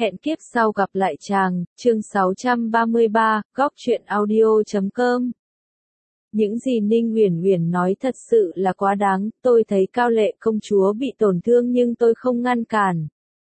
Hẹn kiếp sau gặp lại chàng, chương 633, góc truyện audio.com. Những gì Ninh Uyển Uyển nói thật sự là quá đáng, tôi thấy Cao Lệ công chúa bị tổn thương nhưng tôi không ngăn cản.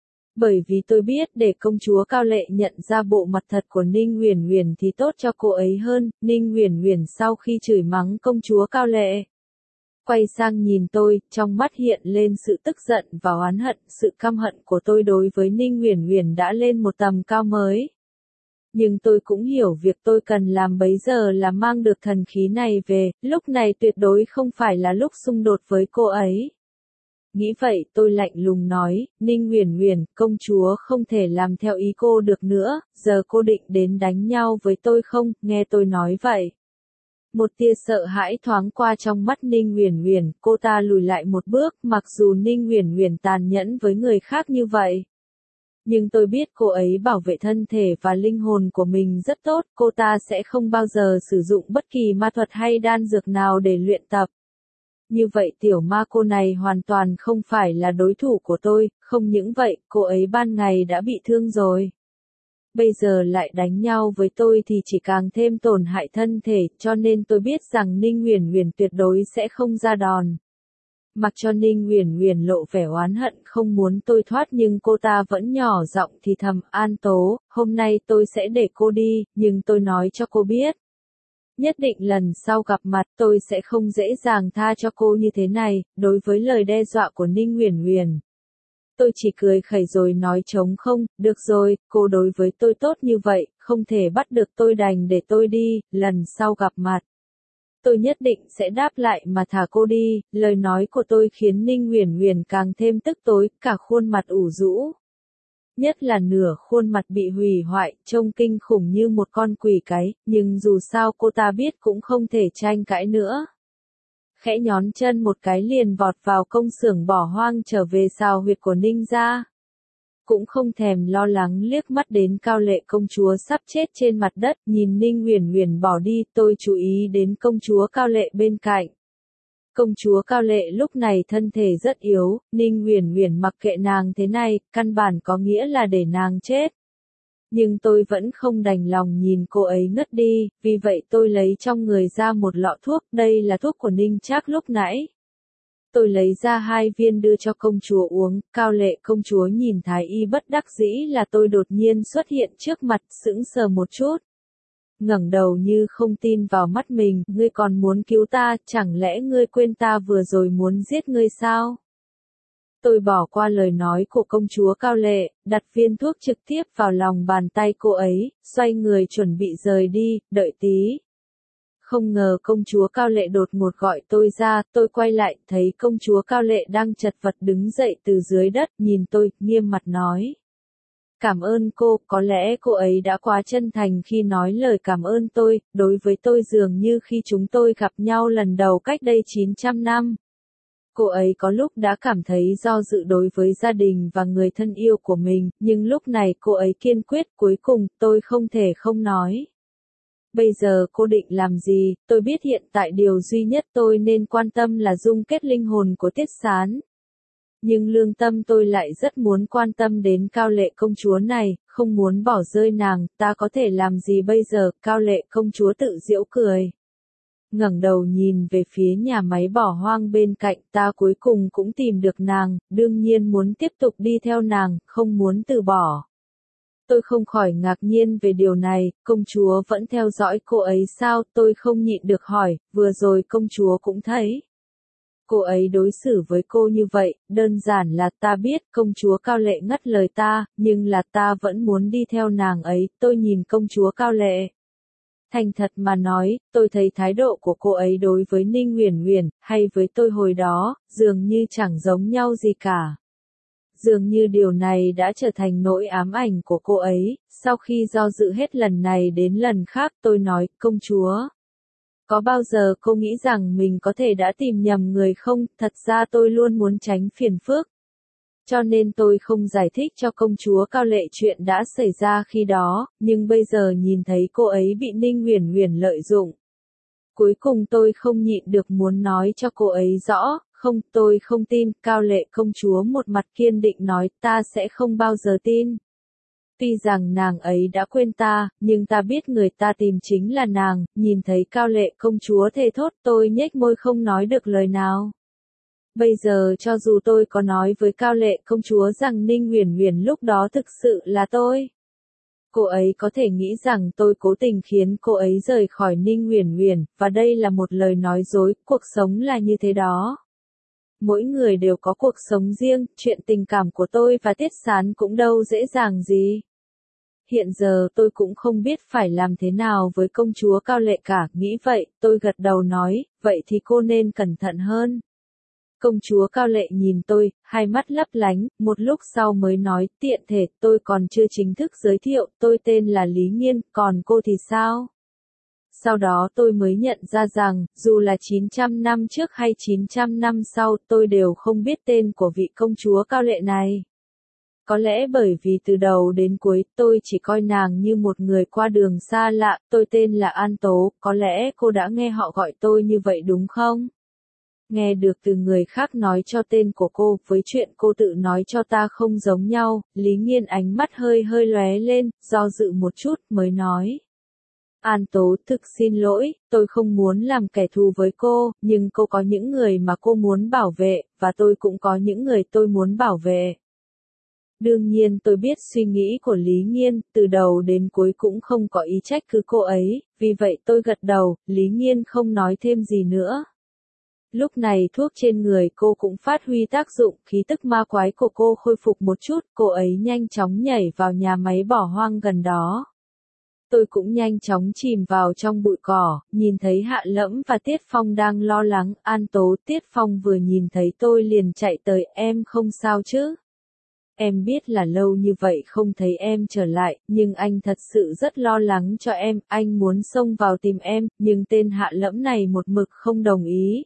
Bởi vì tôi biết để công chúa Cao Lệ nhận ra bộ mặt thật của Ninh Uyển Uyển thì tốt cho cô ấy hơn. Ninh Uyển Uyển sau khi chửi mắng công chúa Cao Lệ, quay sang nhìn tôi, trong mắt hiện lên sự tức giận và oán hận, sự căm hận của tôi đối với Ninh Uyển Uyển đã lên một tầm cao mới. Nhưng tôi cũng hiểu việc tôi cần làm bấy giờ là mang được thần khí này về, lúc này tuyệt đối không phải là lúc xung đột với cô ấy. Nghĩ vậy tôi lạnh lùng nói, Ninh Uyển Uyển, công chúa không thể làm theo ý cô được nữa, giờ cô định đến đánh nhau với tôi không? Nghe tôi nói vậy, một tia sợ hãi thoáng qua trong mắt Ninh Uyển Uyển, cô ta lùi lại một bước, mặc dù Ninh Uyển Uyển tàn nhẫn với người khác như vậy. Nhưng tôi biết cô ấy bảo vệ thân thể và linh hồn của mình rất tốt, cô ta sẽ không bao giờ sử dụng bất kỳ ma thuật hay đan dược nào để luyện tập. Như vậy tiểu ma cô này hoàn toàn không phải là đối thủ của tôi, không những vậy, cô ấy ban ngày đã bị thương rồi. Bây giờ lại đánh nhau với tôi thì chỉ càng thêm tổn hại thân thể, cho nên tôi biết rằng Ninh Uyển Uyển tuyệt đối sẽ không ra đòn. Mặc cho Ninh Uyển Uyển lộ vẻ oán hận không muốn tôi thoát nhưng cô ta vẫn nhỏ giọng thì thầm, An Tố, hôm nay tôi sẽ để cô đi, nhưng tôi nói cho cô biết. Nhất định lần sau gặp mặt tôi sẽ không dễ dàng tha cho cô như thế này. Đối với lời đe dọa của Ninh Uyển Uyển, tôi chỉ cười khẩy rồi nói trống không, được rồi, cô đối với tôi tốt như vậy, không thể bắt được tôi đành để tôi đi, lần sau gặp mặt tôi nhất định sẽ đáp lại mà thả cô đi. Lời nói của tôi khiến Ninh Uyển Uyển càng thêm tức tối, cả khuôn mặt ủ rũ. Nhất là nửa khuôn mặt bị hủy hoại, trông kinh khủng như một con quỷ cái, nhưng dù sao cô ta biết cũng không thể tranh cãi nữa. Khẽ nhón chân một cái liền vọt vào công xưởng bỏ hoang trở về xào huyệt của Ninh gia. Cũng không thèm lo lắng liếc mắt đến Cao Lệ công chúa sắp chết trên mặt đất, nhìn Ninh Uyển Uyển bỏ đi, tôi chú ý đến công chúa Cao Lệ bên cạnh. Công chúa Cao Lệ lúc này thân thể rất yếu, Ninh Uyển Uyển mặc kệ nàng thế này, căn bản có nghĩa là để nàng chết. Nhưng tôi vẫn không đành lòng nhìn cô ấy ngất đi, vì vậy tôi lấy trong người ra một lọ thuốc, đây là thuốc của Ninh Trác lúc nãy. Tôi lấy ra 2 viên đưa cho công chúa uống, Cao Lệ công chúa nhìn thái y bất đắc dĩ là tôi đột nhiên xuất hiện trước mặt, sững sờ một chút. Ngẩng đầu như không tin vào mắt mình, ngươi còn muốn cứu ta, chẳng lẽ ngươi quên ta vừa rồi muốn giết ngươi sao? Tôi bỏ qua lời nói của công chúa Cao Lệ, đặt viên thuốc trực tiếp vào lòng bàn tay cô ấy, xoay người chuẩn bị rời đi, đợi tí. Không ngờ công chúa Cao Lệ đột ngột gọi tôi ra, tôi quay lại, thấy công chúa Cao Lệ đang chật vật đứng dậy từ dưới đất, nhìn tôi, nghiêm mặt nói. Cảm ơn cô, có lẽ cô ấy đã quá chân thành khi nói lời cảm ơn tôi, đối với tôi dường như khi chúng tôi gặp nhau lần đầu cách đây 900 năm. Cô ấy có lúc đã cảm thấy do dự đối với gia đình và người thân yêu của mình, nhưng lúc này cô ấy kiên quyết, cuối cùng, tôi không thể không nói. Bây giờ cô định làm gì? Tôi biết hiện tại điều duy nhất tôi nên quan tâm là dung kết linh hồn của Tiết Sán. Nhưng lương tâm tôi lại rất muốn quan tâm đến Cao Lệ công chúa này, không muốn bỏ rơi nàng, ta có thể làm gì bây giờ? Cao Lệ công chúa tự giễu cười. Ngẩng đầu nhìn về phía nhà máy bỏ hoang bên cạnh, ta cuối cùng cũng tìm được nàng, đương nhiên muốn tiếp tục đi theo nàng, không muốn từ bỏ. Tôi không khỏi ngạc nhiên về điều này, công chúa vẫn theo dõi cô ấy sao? Tôi không nhịn được hỏi, vừa rồi công chúa cũng thấy. Cô ấy đối xử với cô như vậy, đơn giản là ta biết công chúa Cao Lệ ngắt lời ta, nhưng là ta vẫn muốn đi theo nàng ấy. Tôi nhìn công chúa Cao Lệ. Thành thật mà nói, tôi thấy thái độ của cô ấy đối với Ninh Uyển Uyển, hay với tôi hồi đó, dường như chẳng giống nhau gì cả. Dường như điều này đã trở thành nỗi ám ảnh của cô ấy. Sau khi do dự hết lần này đến lần khác, tôi nói, công chúa. Có bao giờ cô nghĩ rằng mình có thể đã tìm nhầm người không? Thật ra tôi luôn muốn tránh phiền phức. Cho nên tôi không giải thích cho công chúa Cao Lệ chuyện đã xảy ra khi đó, nhưng bây giờ nhìn thấy cô ấy bị Ninh Uyển Uyển lợi dụng. Cuối cùng tôi không nhịn được muốn nói cho cô ấy rõ, không, tôi không tin. Cao Lệ công chúa một mặt kiên định nói, ta sẽ không bao giờ tin. Tuy rằng nàng ấy đã quên ta, nhưng ta biết người ta tìm chính là nàng, nhìn thấy Cao Lệ công chúa thề thốt tôi nhếch môi không nói được lời nào. Bây giờ cho dù tôi có nói với Cao Lệ công chúa rằng Ninh Uyển Uyển lúc đó thực sự là tôi, cô ấy có thể nghĩ rằng tôi cố tình khiến cô ấy rời khỏi Ninh Uyển Uyển, và đây là một lời nói dối, cuộc sống là như thế đó. Mỗi người đều có cuộc sống riêng, chuyện tình cảm của tôi và Tiết Sán cũng đâu dễ dàng gì. Hiện giờ tôi cũng không biết phải làm thế nào với công chúa Cao Lệ cả, nghĩ vậy, tôi gật đầu nói, vậy thì cô nên cẩn thận hơn. Công chúa Cao Lệ nhìn tôi, hai mắt lấp lánh, một lúc sau mới nói, tiện thể, tôi còn chưa chính thức giới thiệu, tôi tên là Lý Nghiên, còn cô thì sao? Sau đó tôi mới nhận ra rằng, dù là 900 năm trước hay 900 năm sau, tôi đều không biết tên của vị công chúa Cao Lệ này. Có lẽ bởi vì từ đầu đến cuối, tôi chỉ coi nàng như một người qua đường xa lạ, tôi tên là An Tố, có lẽ cô đã nghe họ gọi tôi như vậy đúng không? Nghe được từ người khác nói cho tên của cô, với chuyện cô tự nói cho ta không giống nhau, Lý Nghiên ánh mắt hơi hơi lóe lên, do dự một chút, mới nói. An Tố, thực xin lỗi, tôi không muốn làm kẻ thù với cô, nhưng cô có những người mà cô muốn bảo vệ, và tôi cũng có những người tôi muốn bảo vệ. Đương nhiên tôi biết suy nghĩ của Lý Nghiên, từ đầu đến cuối cũng không có ý trách cứ cô ấy, vì vậy tôi gật đầu, Lý Nghiên không nói thêm gì nữa. Lúc này thuốc trên người cô cũng phát huy tác dụng, khí tức ma quái của cô khôi phục một chút, cô ấy nhanh chóng nhảy vào nhà máy bỏ hoang gần đó. Tôi cũng nhanh chóng chìm vào trong bụi cỏ, nhìn thấy Hạ Lẫm và Tiết Phong đang lo lắng, An Tố. Tiết Phong vừa nhìn thấy tôi liền chạy tới, em không sao chứ? Em biết là lâu như vậy không thấy em trở lại, nhưng anh thật sự rất lo lắng cho em, anh muốn xông vào tìm em, nhưng tên Hạ Lẫm này một mực không đồng ý.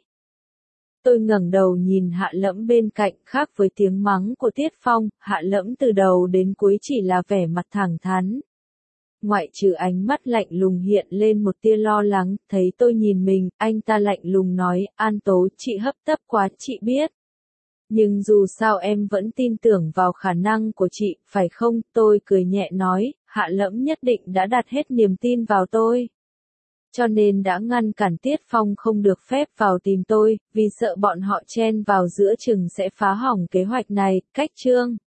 Tôi ngẩng đầu nhìn Hạ Lẫm bên cạnh, khác với tiếng mắng của Tiết Phong, Hạ Lẫm từ đầu đến cuối chỉ là vẻ mặt thẳng thắn. Ngoại trừ ánh mắt lạnh lùng hiện lên một tia lo lắng, thấy tôi nhìn mình, anh ta lạnh lùng nói, An Tố, chị hấp tấp quá, chị biết. Nhưng dù sao em vẫn tin tưởng vào khả năng của chị, phải không? Tôi cười nhẹ nói, Hạ Lẫm nhất định đã đặt hết niềm tin vào tôi. Cho nên đã ngăn cản Tiết Phong không được phép vào tìm tôi, vì sợ bọn họ chen vào giữa chừng sẽ phá hỏng kế hoạch này. Cách chương